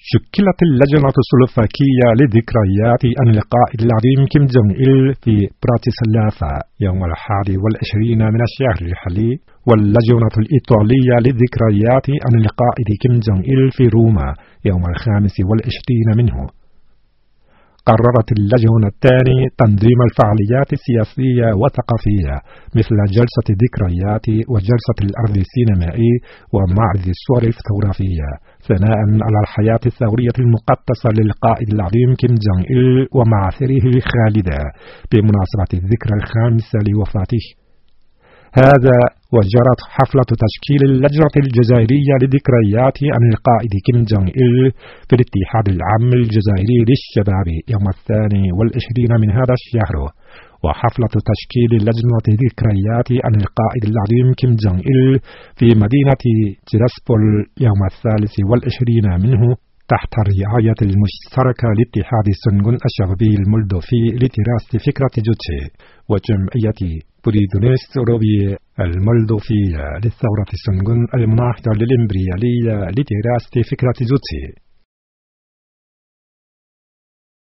شكلت اللجنة السلوفاكية لذكريات اللقاء العظيم كيم جونغ إل في براتيسلافا يوم 21 من الشهر الحالي، واللجنة الإيطالية لذكريات اللقاء كيم جونغ إل في روما يوم 25 منه. قررت اللجنة الثانية تنظيم الفعاليات السياسية والثقافية مثل جلسة ذكريات وجلسة الأرض السينمائي ومعرض الصور الفوتوغرافية، ثناء على الحياة الثورية المقدسة للقائد العظيم كيم جونغ إل ومعاثره الخالدة بمناسبة الذكرى الخامسة لوفاته. هذا وجرت حفلة تشكيل اللجنة الجزائرية لذكريات القائد كيم جونغ إل في الاتحاد العام الجزائري للشباب يوم 22 من هذا الشهر، وحفلة تشكيل لجنة ذكريات القائد العظيم كيم جونغ إل في مدينة تيراسبول يوم 23 منه تحت الرعاية المشتركة لاتحاد سنغون الشعبي المولدوفي لدراسة فكرة جوتشي وجمعية بريدونيس أوروبية المولدوفية للثورة سنغون المناهضة للإمبريالية لدراسة فكرة جوتشي.